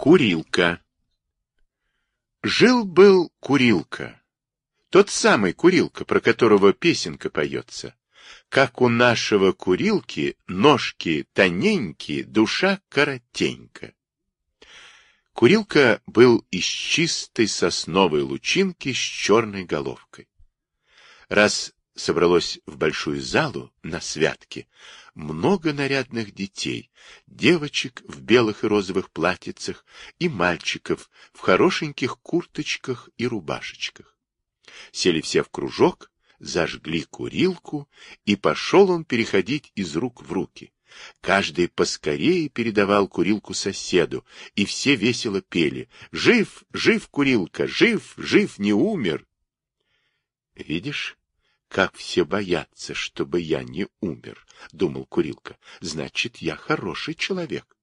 Курилка. Жил-был Курилка. Тот самый Курилка, про которого песенка поется. Как у нашего Курилки ножки тоненькие, душа коротенька. Курилка был из чистой сосновой лучинки с черной головкой. Раз собралось в большую залу на святке много нарядных детей, девочек в белых и розовых платьицах и мальчиков в хорошеньких курточках и рубашечках. Сели все в кружок, зажгли курилку, и пошел он переходить из рук в руки. Каждый поскорее передавал курилку соседу, и все весело пели: «Жив, жив, Курилка, жив, жив, не умер». «Видишь, как все боятся, чтобы я не умер», — думал Курилка. «Значит, я хороший человек».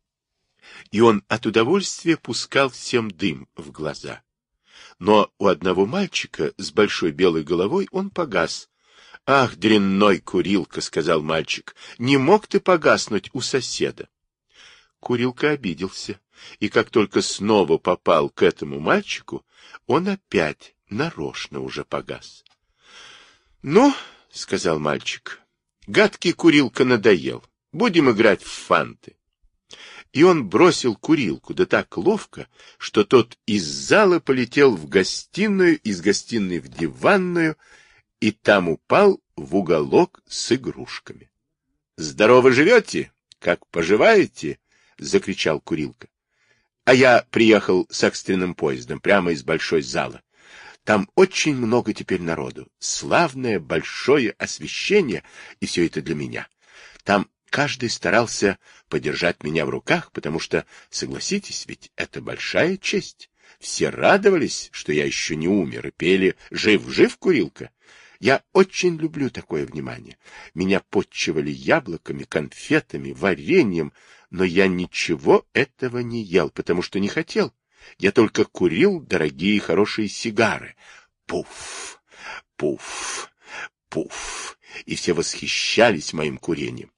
И он от удовольствия пускал всем дым в глаза. Но у одного мальчика с большой белой головой он погас. «Ах, дрянной Курилка», — сказал мальчик, — «не мог ты погаснуть у соседа». Курилка обиделся, и как только снова попал к этому мальчику, он опять нарочно уже погас. «Ну, — сказал мальчик, — гадкий Курилка надоел, будем играть в фанты». И он бросил курилку, да так ловко, что тот из зала полетел в гостиную, из гостиной в диванную, и там упал в уголок с игрушками. «Здорово живете? Как поживаете?» — закричал Курилка. «А я приехал с экстренным поездом прямо из большой зала. Там очень много теперь народу. Славное большое освещение, и все это для меня. Там каждый старался подержать меня в руках, потому что, согласитесь, ведь это большая честь. Все радовались, что я еще не умер, и пели «Жив-жив, Курилка». Я очень люблю такое внимание. Меня подчивали яблоками, конфетами, вареньем, но я ничего этого не ел, потому что не хотел. Я только курил дорогие хорошие сигары. Пуф, пуф, пуф. И все восхищались моим курением.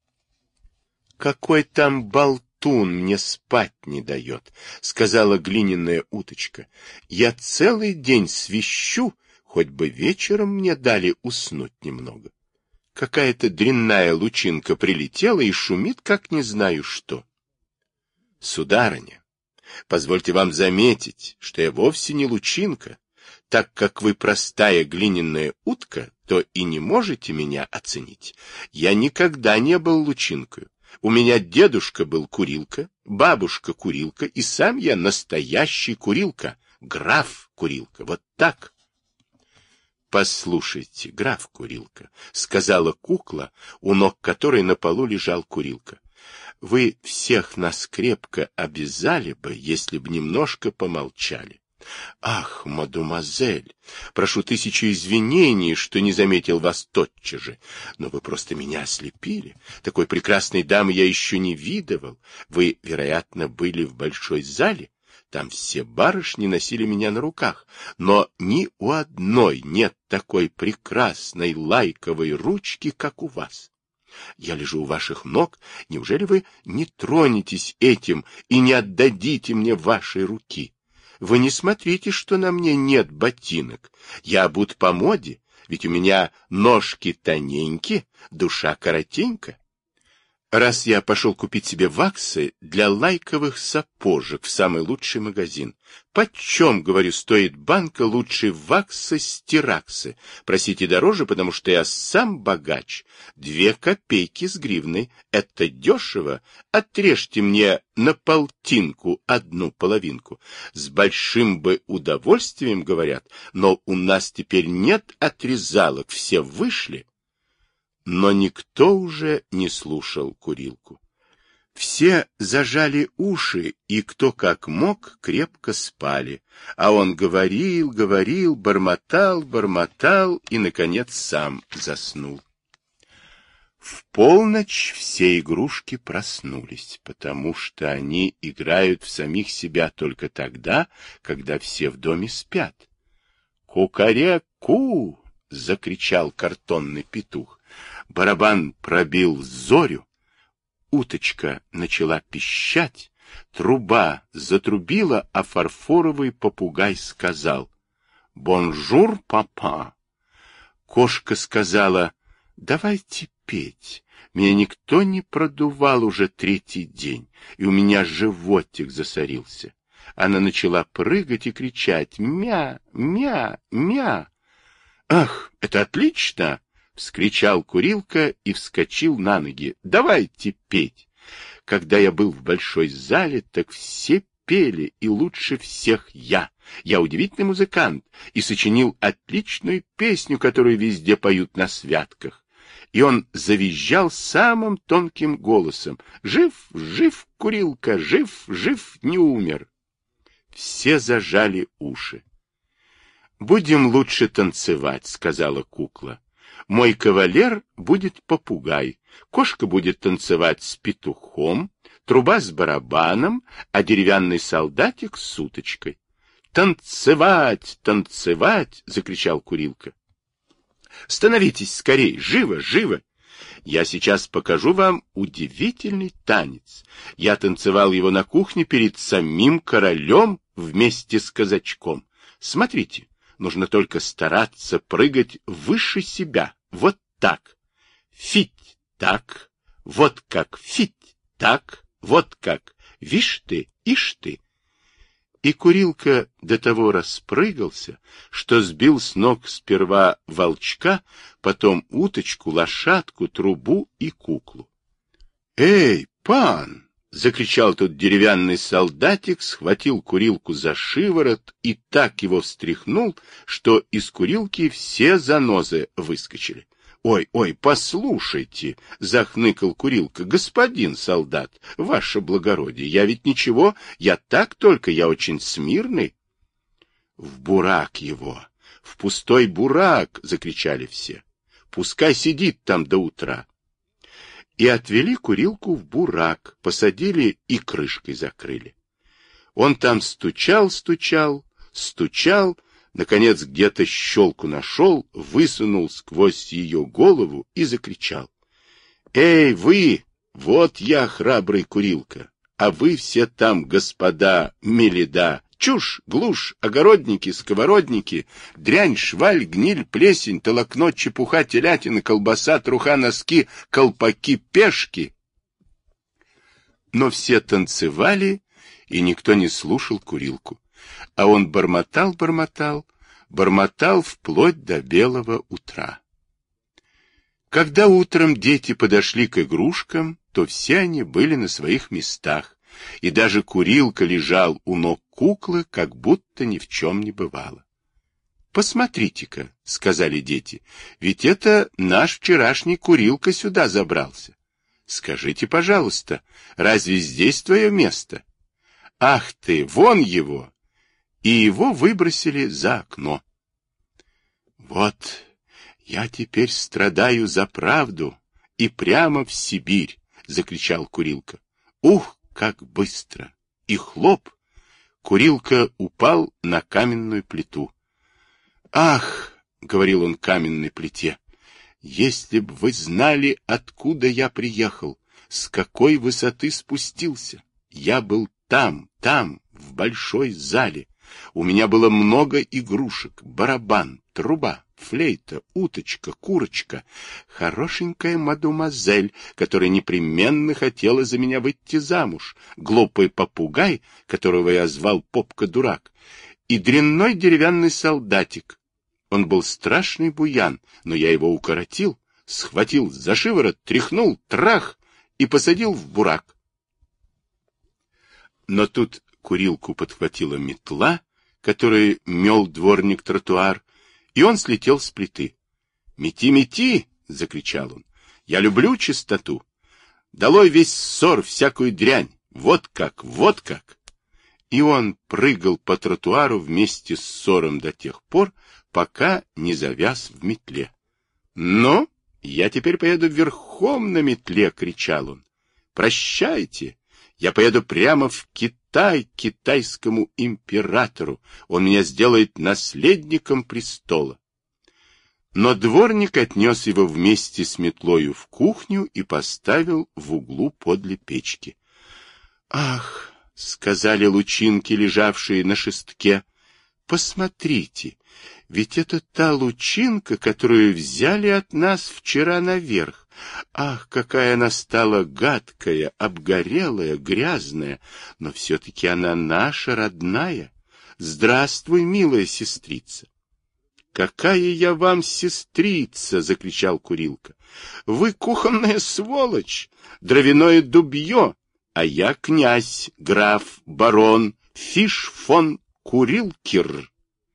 «Какой там болтун мне спать не дает», — сказала глиняная уточка. «Я целый день свищу, хоть бы вечером мне дали уснуть немного. Какая-то дрянная лучинка прилетела и шумит, как не знаю что». «Сударыня, позвольте вам заметить, что я вовсе не лучинка. Так как вы простая глиняная утка, то и не можете меня оценить. Я никогда не был лучинкою. У меня дедушка был Курилка, бабушка Курилка, и сам я настоящий Курилка, граф Курилка, вот так». «Послушайте, граф Курилка», — сказала кукла, у ног которой на полу лежал Курилка, — «вы всех нас крепко обязали бы, если б немножко помолчали». «Ах, мадемуазель, прошу тысячу извинений, что не заметил вас тотчас же, но вы просто меня ослепили. Такой прекрасной дамы я еще не видывал. Вы, вероятно, были в большой зале. Там все барышни носили меня на руках, но ни у одной нет такой прекрасной лайковой ручки, как у вас. Я лежу у ваших ног, неужели вы не тронетесь этим и не отдадите мне вашей руки? Вы не смотрите, что на мне нет ботинок. Я обут по моде, ведь у меня ножки тоненькие, душа коротенька. Раз я пошел купить себе ваксы для лайковых сапожек в самый лучший магазин. Почем, говорю, стоит банка лучшей ваксы стираксы? Просите дороже, потому что я сам богач. 2 копейки с гривной. Это дешево. Отрежьте мне на полтинку одну половинку. С большим бы удовольствием, говорят, но у нас теперь нет отрезалок, все вышли. Но никто уже не слушал Курилку. Все зажали уши, и кто как мог, крепко спали. А он говорил, говорил, бормотал, бормотал и, наконец, сам заснул. В полночь все игрушки проснулись, потому что они играют в самих себя только тогда, когда все в доме спят. «Кукаряку!» — закричал картонный петух. Барабан пробил зорю, уточка начала пищать, Труба затрубила, а фарфоровый попугай сказал: «Бонжур, папа». Кошка сказала: «Давайте петь. Меня никто не продувал уже 3-й день, и у меня животик засорился». Она начала прыгать и кричать: «Мя, мя, мя!» «Ах, это отлично!» — вскричал Курилка и вскочил на ноги. «Давайте петь!» Когда я был в большой зале, так все пели, и лучше всех я. Я удивительный музыкант и сочинил отличную песню, которую везде поют на святках. И он завизжал самым тонким голосом: «Жив, жив, Курилка, жив, жив, не умер». Все зажали уши. «Будем лучше танцевать», — сказала кукла. «Мой кавалер будет попугай, кошка будет танцевать с петухом, труба с барабаном, а деревянный солдатик с уточкой». «Танцевать, танцевать!» — закричал Курилка. «Становитесь скорей, живо, живо! Я сейчас покажу вам удивительный танец. Я танцевал его на кухне перед самим королем вместе с казачком. Смотрите, нужно только стараться прыгать выше себя. Вот так. Фить так. Вот как фить так. Вот как. Вишь ты, ишь ты». И Курилка до того распрыгался, что сбил с ног сперва волчка, потом уточку, лошадку, трубу и куклу. «Эй, пан!» — закричал тут деревянный солдатик, схватил Курилку за шиворот и так его встряхнул, что из Курилки все занозы выскочили. «Ой, ой, послушайте!» — захныкал Курилка. «Господин солдат, ваше благородие, я ведь ничего, я так только, я очень смирный». «В бурак его! В пустой бурак!» — закричали все. «Пускай сидит там до утра». И отвели Курилку в бурак, посадили и крышкой закрыли. Он там стучал, стучал, стучал, наконец где-то щелку нашел, высунул сквозь ее голову и закричал: «Эй, вы! Вот я, храбрый Курилка, а вы все там, господа меледа, чушь, глушь, огородники, сковородники, дрянь, шваль, гниль, плесень, толокно, чепуха, телятина, колбаса, труха, носки, колпаки, пешки». Но все танцевали, и никто не слушал Курилку. А он бормотал, бормотал, бормотал вплоть до белого утра. Когда утром дети подошли к игрушкам, то все они были на своих местах, и даже Курилка лежал у ног куклы, как будто ни в чем не бывало. «Посмотрите-ка», — сказали дети, — «ведь это наш вчерашний Курилка сюда забрался. Скажите, пожалуйста, разве здесь твое место? Ах ты, вон его!» И его выбросили за окно. «Вот я теперь страдаю за правду и прямо в Сибирь», — закричал Курилка. «Ух, как быстро!» И хлоп! Курилка упал на каменную плиту. «Ах!» — говорил он каменной плите. «Если б вы знали, откуда я приехал, с какой высоты спустился. Я был там, в большой зале. У меня было много игрушек: барабан, труба, флейта, уточка, курочка, хорошенькая мадемуазель, которая непременно хотела за меня выйти замуж, глупый попугай, которого я звал Попка-дурак, и дрянной деревянный солдатик. Он был страшный буян, но я его укоротил, схватил за шиворот, тряхнул, трах, и посадил в бурак». Но тут Курилку подхватила метла, которой мел дворник тротуар, и он слетел с плиты. «Мети, мети!» — закричал он. «Я люблю чистоту. Долой весь ссор, всякую дрянь. Вот как, вот как!» И он прыгал по тротуару вместе с ссором до тех пор, пока не завяз в метле. «Но я теперь поеду верхом на метле!» — кричал он. «Прощайте! Я поеду прямо в Китай, к китайскому императору. Он меня сделает наследником престола». Но дворник отнес его вместе с метлою в кухню и поставил в углу подле печки. «Ах, — сказали лучинки, лежавшие на шестке. — Посмотрите, ведь это та лучинка, которую взяли от нас вчера наверх. Ах, какая она стала гадкая, обгорелая, грязная, но все-таки она наша, родная. Здравствуй, милая сестрица. «Какая я вам сестрица!» — закричал Курилка. «Вы кухонная сволочь, дровяное дубье, а я князь, граф, барон, фиш фон Курилкер».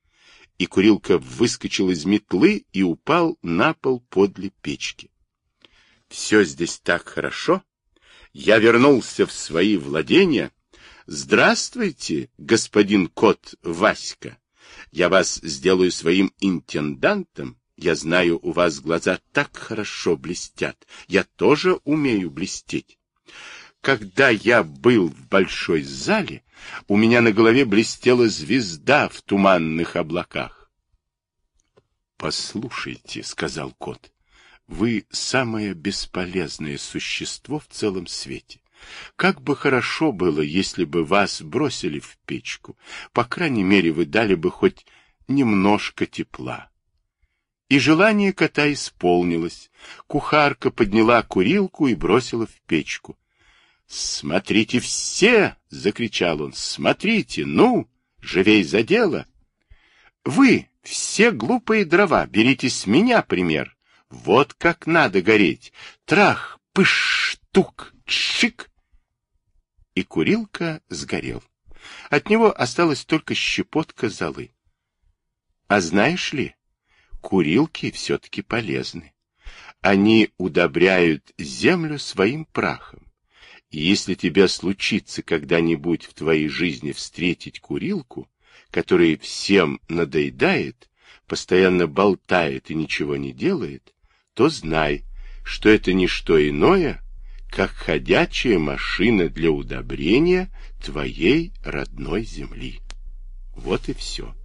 И Курилка выскочил из метлы и упал на пол подле печки. «Все здесь так хорошо. Я вернулся в свои владения. Здравствуйте, господин кот Васька. Я вас сделаю своим интендантом. Я знаю, у вас глаза так хорошо блестят. Я тоже умею блестеть. Когда я был в большой зале, у меня на голове блестела звезда в туманных облаках. «Послушайте», — сказал кот, — «вы самое бесполезное существо в целом свете. Как бы хорошо было, если бы вас бросили в печку. По крайней мере, вы дали бы хоть немножко тепла». И желание кота исполнилось. Кухарка подняла курилку и бросила в печку. «Смотрите все!» — закричал он. «Смотрите! Ну, живей за дело! Вы, все глупые дрова, берите с меня пример. Вот как надо гореть! Трах, пыш, тук, чик!» И курилка сгорел. От него осталась только щепотка золы. А знаешь ли, курилки все-таки полезны. Они удобряют землю своим прахом. И если тебе случится когда-нибудь в твоей жизни встретить курилку, который всем надоедает, постоянно болтает и ничего не делает, то знай, что это не что иное, как ходячая машина для удобрения твоей родной земли. Вот и все.